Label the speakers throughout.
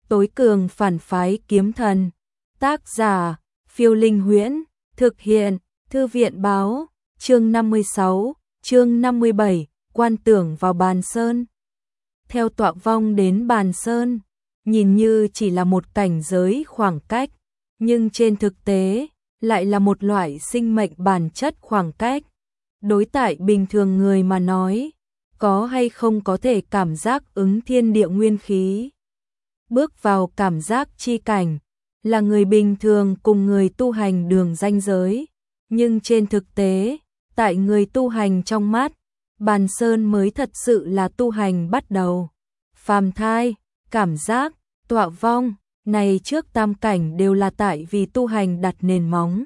Speaker 1: tối cường phản phái kiếm thần. Tác giả, Phiêu Linh Huyễn, thực hiện, Thư viện báo, chương 56, chương 57, quan tưởng vào Bàn Sơn. Theo tọa vong đến Bàn Sơn, nhìn như chỉ là một cảnh giới khoảng cách, nhưng trên thực tế, lại là một loại sinh mệnh bản chất khoảng cách. Đối tại bình thường người mà nói, có hay không có thể cảm giác ứng thiên địa nguyên khí. Bước vào cảm giác chi cảnh, là người bình thường cùng người tu hành đường ranh giới, nhưng trên thực tế, tại người tu hành trong mắt, Bàn Sơn mới thật sự là tu hành bắt đầu. Phàm thai, cảm giác, tọa vong, này trước tam cảnh đều là tại vì tu hành đặt nền móng.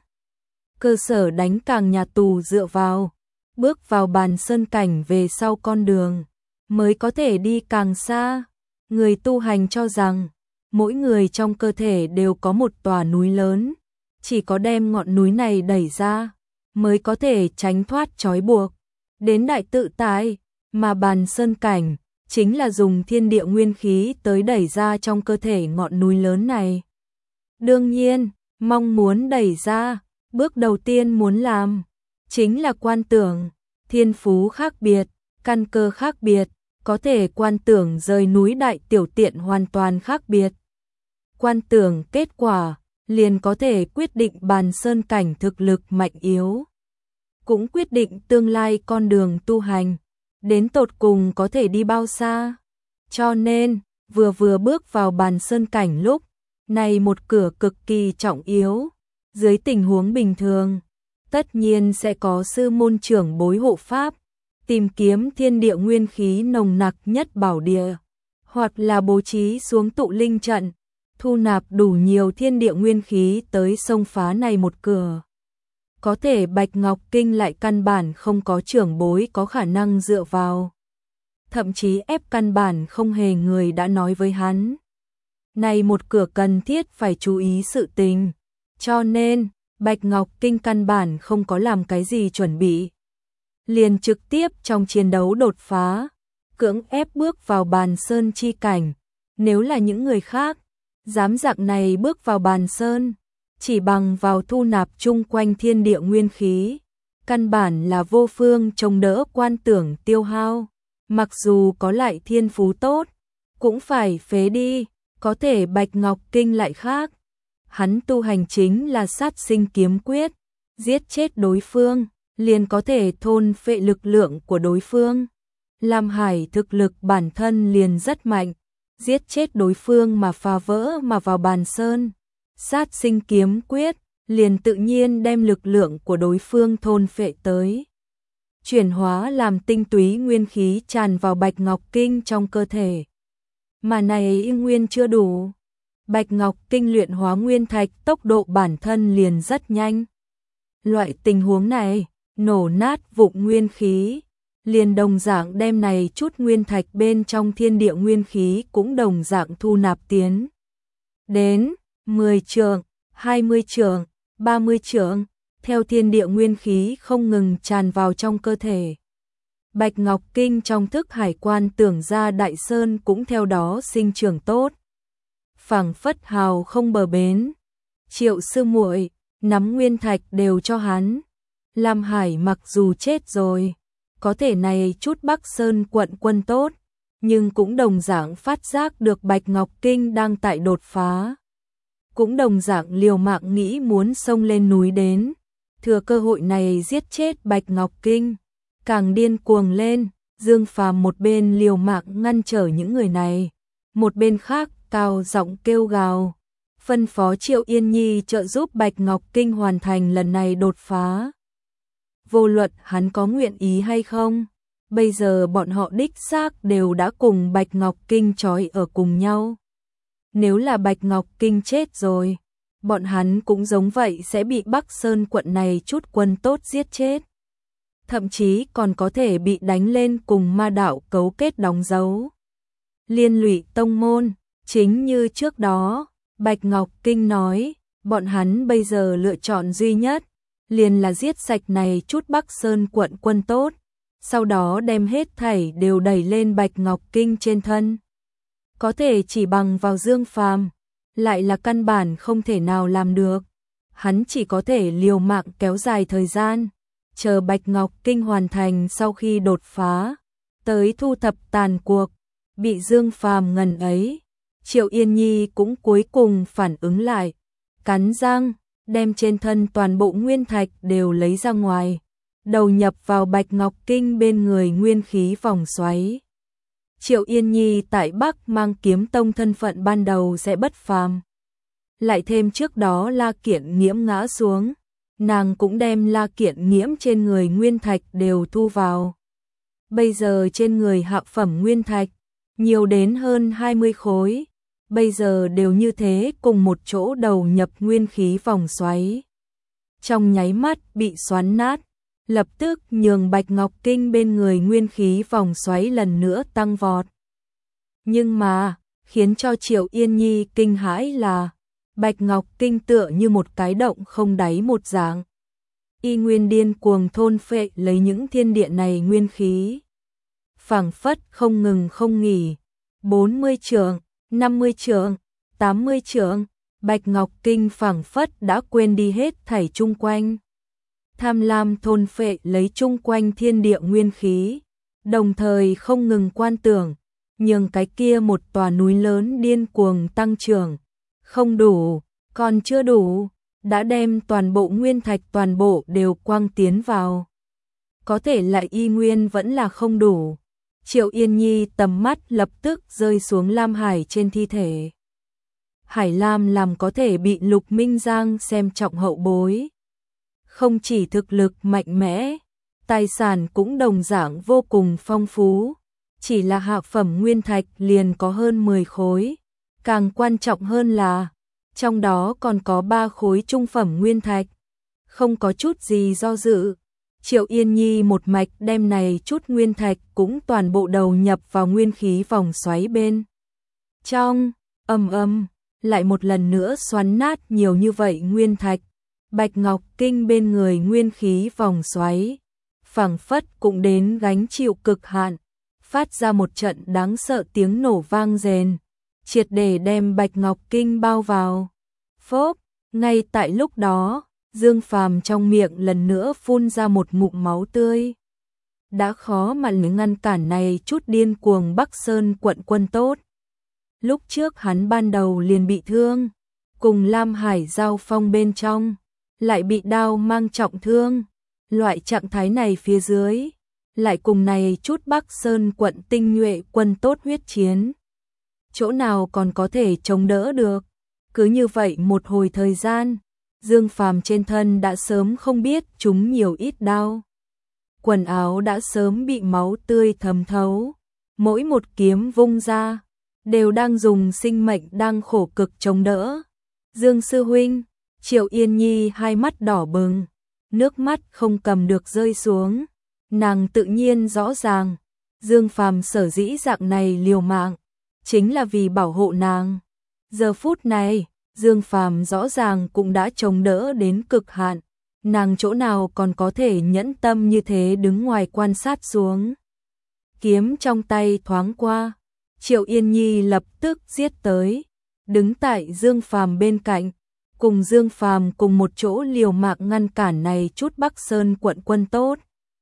Speaker 1: Cơ sở đánh càng nhà tù dựa vào, bước vào Bàn Sơn cảnh về sau con đường, mới có thể đi càng xa. Người tu hành cho rằng, mỗi người trong cơ thể đều có một tòa núi lớn, chỉ có đem ngọn núi này đẩy ra, mới có thể tránh thoát trói buộc, đến đại tự tại, mà Bàn Sơn cảnh, chính là dùng thiên địa nguyên khí tới đẩy ra trong cơ thể ngọn núi lớn này. Đương nhiên, mong muốn đẩy ra, bước đầu tiên muốn làm, chính là quan tưởng, thiên phú khác biệt, căn cơ khác biệt, có thể quan tưởng rời núi đại tiểu tiện hoàn toàn khác biệt. Quan tưởng kết quả, liền có thể quyết định Bàn Sơn cảnh thực lực mạnh yếu. Cũng quyết định tương lai con đường tu hành, đến tột cùng có thể đi bao xa. Cho nên, vừa bước vào Bàn Sơn cảnh lúc, này một cửa cực kỳ trọng yếu. Dưới tình huống bình thường, tất nhiên sẽ có sư môn trưởng bối hộ pháp, tìm kiếm thiên địa nguyên khí nồng nặc nhất bảo địa, hoặc là bố trí xuống tụ linh trận, thu nạp đủ nhiều thiên địa nguyên khí tới xông phá này một cửa. Có thể Bạch Ngọc Kinh lại căn bản không có trưởng bối có khả năng dựa vào. Thậm chí ép căn bản không hề người đã nói với hắn. Này một cửa cần thiết phải chú ý sự tình. Cho nên, Bạch Ngọc Kinh căn bản không có làm cái gì chuẩn bị. Liền trực tiếp trong chiến đấu đột phá, cưỡng ép bước vào Bàn Sơn chi cảnh. Nếu là những người khác, dám dạng này bước vào Bàn Sơn, chỉ bằng vào thu nạp chung quanh thiên địa nguyên khí, căn bản là vô phương chống đỡ quan tưởng tiêu hao. Mặc dù có lại thiên phú tốt, cũng phải phế đi, có thể Bạch Ngọc Kinh lại khác. Hắn tu hành chính là sát sinh kiếm quyết, giết chết đối phương, liền có thể thôn phệ lực lượng của đối phương. Lam Hải thực lực bản thân liền rất mạnh, giết chết đối phương mà phá vỡ mà vào Bàn Sơn. Sát sinh kiếm quyết, liền tự nhiên đem lực lượng của đối phương thôn phệ tới. Chuyển hóa làm tinh túy nguyên khí tràn vào Bạch Ngọc Kinh trong cơ thể. Mà này nguyên chưa đủ. Bạch Ngọc Kinh luyện hóa nguyên thạch tốc độ bản thân liền rất nhanh. Loại tình huống này, nổ nát vụn nguyên khí, liền đồng dạng đem này chút nguyên thạch bên trong thiên địa nguyên khí cũng đồng dạng thu nạp tiến. Đến 10 trượng, 20 trượng, 30 trượng, theo thiên địa nguyên khí không ngừng tràn vào trong cơ thể. Bạch Ngọc Kinh trong thức hải quan tưởng ra Đại Sơn cũng theo đó sinh trưởng tốt. Phảng phất hào không bờ bến. Triệu sư muội nắm nguyên thạch đều cho hắn. Lam Hải mặc dù chết rồi, có thể này chút Bắc Sơn quận quân tốt, nhưng cũng đồng dạng phát giác được Bạch Ngọc Kinh đang tại đột phá. Cũng đồng dạng liều mạng nghĩ muốn xông lên núi đến, thừa cơ hội này giết chết Bạch Ngọc Kinh. Càng điên cuồng lên, Dương Phàm một bên liều mạng ngăn trở những người này, một bên khác cao giọng kêu gào, phân phó Triệu Yên Nhi trợ giúp Bạch Ngọc Kinh hoàn thành lần này đột phá. Vô luận hắn có nguyện ý hay không, bây giờ bọn họ đích xác đều đã cùng Bạch Ngọc Kinh trói ở cùng nhau. Nếu là Bạch Ngọc Kinh chết rồi, bọn hắn cũng giống vậy sẽ bị Bắc Sơn quận này chút quân tốt giết chết. Thậm chí còn có thể bị đánh lên cùng ma đạo cấu kết đóng dấu. Liên lụy tông môn, chính như trước đó, Bạch Ngọc Kinh nói, bọn hắn bây giờ lựa chọn duy nhất, liền là giết sạch này chút Bắc Sơn quận quân tốt, sau đó đem hết thảy đều đẩy lên Bạch Ngọc Kinh trên thân. có thể chỉ bằng vào Dương Phàm, lại là căn bản không thể nào làm được. Hắn chỉ có thể liều mạng kéo dài thời gian, chờ Bạch Ngọc Kinh hoàn thành sau khi đột phá, tới thu thập tàn cuộc, bị Dương Phàm ngần ấy. Triệu Yên Nhi cũng cuối cùng phản ứng lại, cắn răng, đem trên thân toàn bộ nguyên thạch đều lấy ra ngoài, đầu nhập vào Bạch Ngọc Kinh bên người nguyên khí vòng xoáy. Triệu Yên Nhi tại Bắc Mang Kiếm Tông thân phận ban đầu sẽ bất phàm. Lại thêm trước đó La Kiện Nghiễm ngã xuống, nàng cũng đem La Kiện Nghiễm trên người nguyên thạch đều thu vào. Bây giờ trên người hạ phẩm nguyên thạch, nhiều đến hơn 20 khối, bây giờ đều như thế cùng một chỗ đầu nhập nguyên khí vòng xoáy. Trong nháy mắt bị xoắn nát, lập tức nhường Bạch Ngọc Kinh bên người nguyên khí vòng xoáy lần nữa tăng vọt. Nhưng mà, khiến cho Triệu Yên Nhi kinh hãi là, Bạch Ngọc Kinh tựa như một cái động không đáy một dạng. Y nguyên điên cuồng thôn phệ lấy những thiên địa này nguyên khí. Phảng phất không ngừng không nghỉ, 40 trượng, 50 trượng, 80 trượng, Bạch Ngọc Kinh phảng phất đã quên đi hết thảy chung quanh. Tham lam thôn phệ lấy chung quanh thiên địa nguyên khí, đồng thời không ngừng quan tưởng, nhưng cái kia một tòa núi lớn điên cuồng tăng trưởng. Không đủ, còn chưa đủ, đã đem toàn bộ nguyên thạch toàn bộ đều quang tiến vào. Có thể lại y nguyên vẫn là không đủ. Triệu Yên Nhi tầm mắt lập tức rơi xuống Lam Hải trên thi thể. Hải Lam làm có thể bị Lục Minh Giang xem trọng hậu bối. Không chỉ thực lực mạnh mẽ, tài sản cũng đồng dạng vô cùng phong phú. Chỉ là hạ phẩm nguyên thạch liền có hơn 10 khối. Càng quan trọng hơn là, trong đó còn có 3 khối trung phẩm nguyên thạch. Không có chút gì do dự, Triệu Yên Nhi một mạch đem này chút nguyên thạch cũng toàn bộ đầu nhập vào nguyên khí vòng xoáy bên. Trong, lại một lần nữa xoắn nát nhiều như vậy nguyên thạch. Bạch Ngọc Kinh bên người nguyên khí vòng xoáy, phảng phất cũng đến gánh chịu cực hạn, phát ra một trận đáng sợ tiếng nổ vang rền, triệt để đem Bạch Ngọc Kinh bao vào. Phốc, ngay tại lúc đó, Dương Phàm trong miệng lần nữa phun ra một ngụm máu tươi. Đã khó mà ngăn cản này chút điên cuồng Bắc Sơn quận quân tốt. Lúc trước hắn ban đầu liền bị thương, cùng Lam Hải giao phong bên trong, lại bị đao mang trọng thương. Loại trạng thái này phía dưới, lại cùng này chút Bắc Sơn quận tinh nhuệ quân tốt huyết chiến. Chỗ nào còn có thể chống đỡ được. Cứ như vậy một hồi thời gian, Dương Phàm trên thân đã sớm không biết trúng nhiều ít đau. Quần áo đã sớm bị máu tươi thấm thấu. Mỗi một kiếm vung ra, đều đang dùng sinh mệnh đang khổ cực chống đỡ. Dương sư huynh, Triệu Yên Nhi hai mắt đỏ bừng, nước mắt không cầm được rơi xuống. Nàng tự nhiên rõ ràng, Dương Phàm sở dĩ dạng này liều mạng, chính là vì bảo hộ nàng. Giờ phút này, Dương Phàm rõ ràng cũng đã chống đỡ đến cực hạn, nàng chỗ nào còn có thể nhẫn tâm như thế đứng ngoài quan sát xuống. Kiếm trong tay thoáng qua, Triệu Yên Nhi lập tức giết tới, đứng tại Dương Phàm bên cạnh, cùng Dương Phàm cùng một chỗ liều mạng ngăn cản này chút Bắc Sơn quận quân tốt.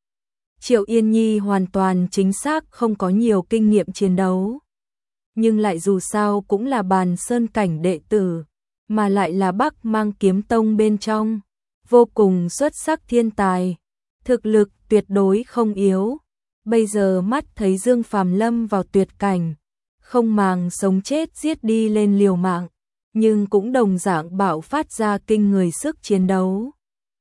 Speaker 1: Triệu Yên Nhi hoàn toàn chính xác không có nhiều kinh nghiệm chiến đấu, nhưng lại dù sao cũng là Bàn Sơn cảnh đệ tử, mà lại là Bắc Mang Kiếm Tông bên trong, vô cùng xuất sắc thiên tài, thực lực tuyệt đối không yếu. Bây giờ mắt thấy Dương Phàm lâm vào tuyệt cảnh, không màng sống chết giết đi lên liều mạng, nhưng cũng đồng dạng bạo phát ra kinh người sức chiến đấu.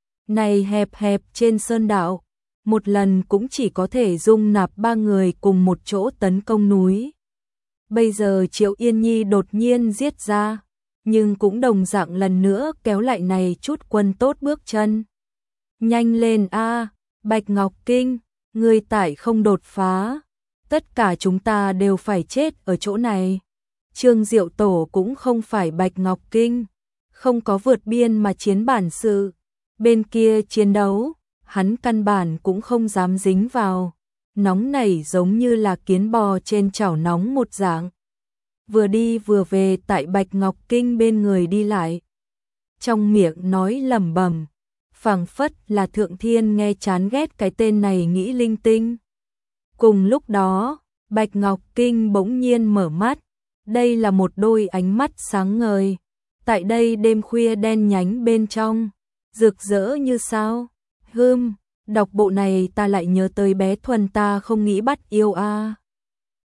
Speaker 1: Này hẹp hẹp trên sơn đạo, một lần cũng chỉ có thể dung nạp 3 người cùng một chỗ tấn công núi. Bây giờ Triệu Yên Nhi đột nhiên giết ra, nhưng cũng đồng dạng lần nữa kéo lại này chút quân tốt bước chân. Nhanh lên a, Bạch Ngọc Kinh, ngươi tại không đột phá, tất cả chúng ta đều phải chết ở chỗ này. Trương Diệu Tổ cũng không phải Bạch Ngọc Kinh, không có vượt biên mà chiến bản sự. Bên kia chiến đấu, hắn căn bản cũng không dám dính vào, nóng nảy giống như là kiến bò trên chảo nóng một dạng. vừa đi vừa về tại Bạch Ngọc Kinh bên người đi lại. Trong miệng nói lẩm bẩm, phảng phất là Thượng Thiên nghe chán ghét cái tên này nghĩ linh tinh. Cùng lúc đó, Bạch Ngọc Kinh bỗng nhiên mở mắt, đây là một đôi ánh mắt sáng ngời. Tại đây đêm khuya đen nhánh bên trong, rực rỡ như sao. Đọc bộ này ta lại nhớ tới bé Thuần ta không nghĩ bắt yêu a.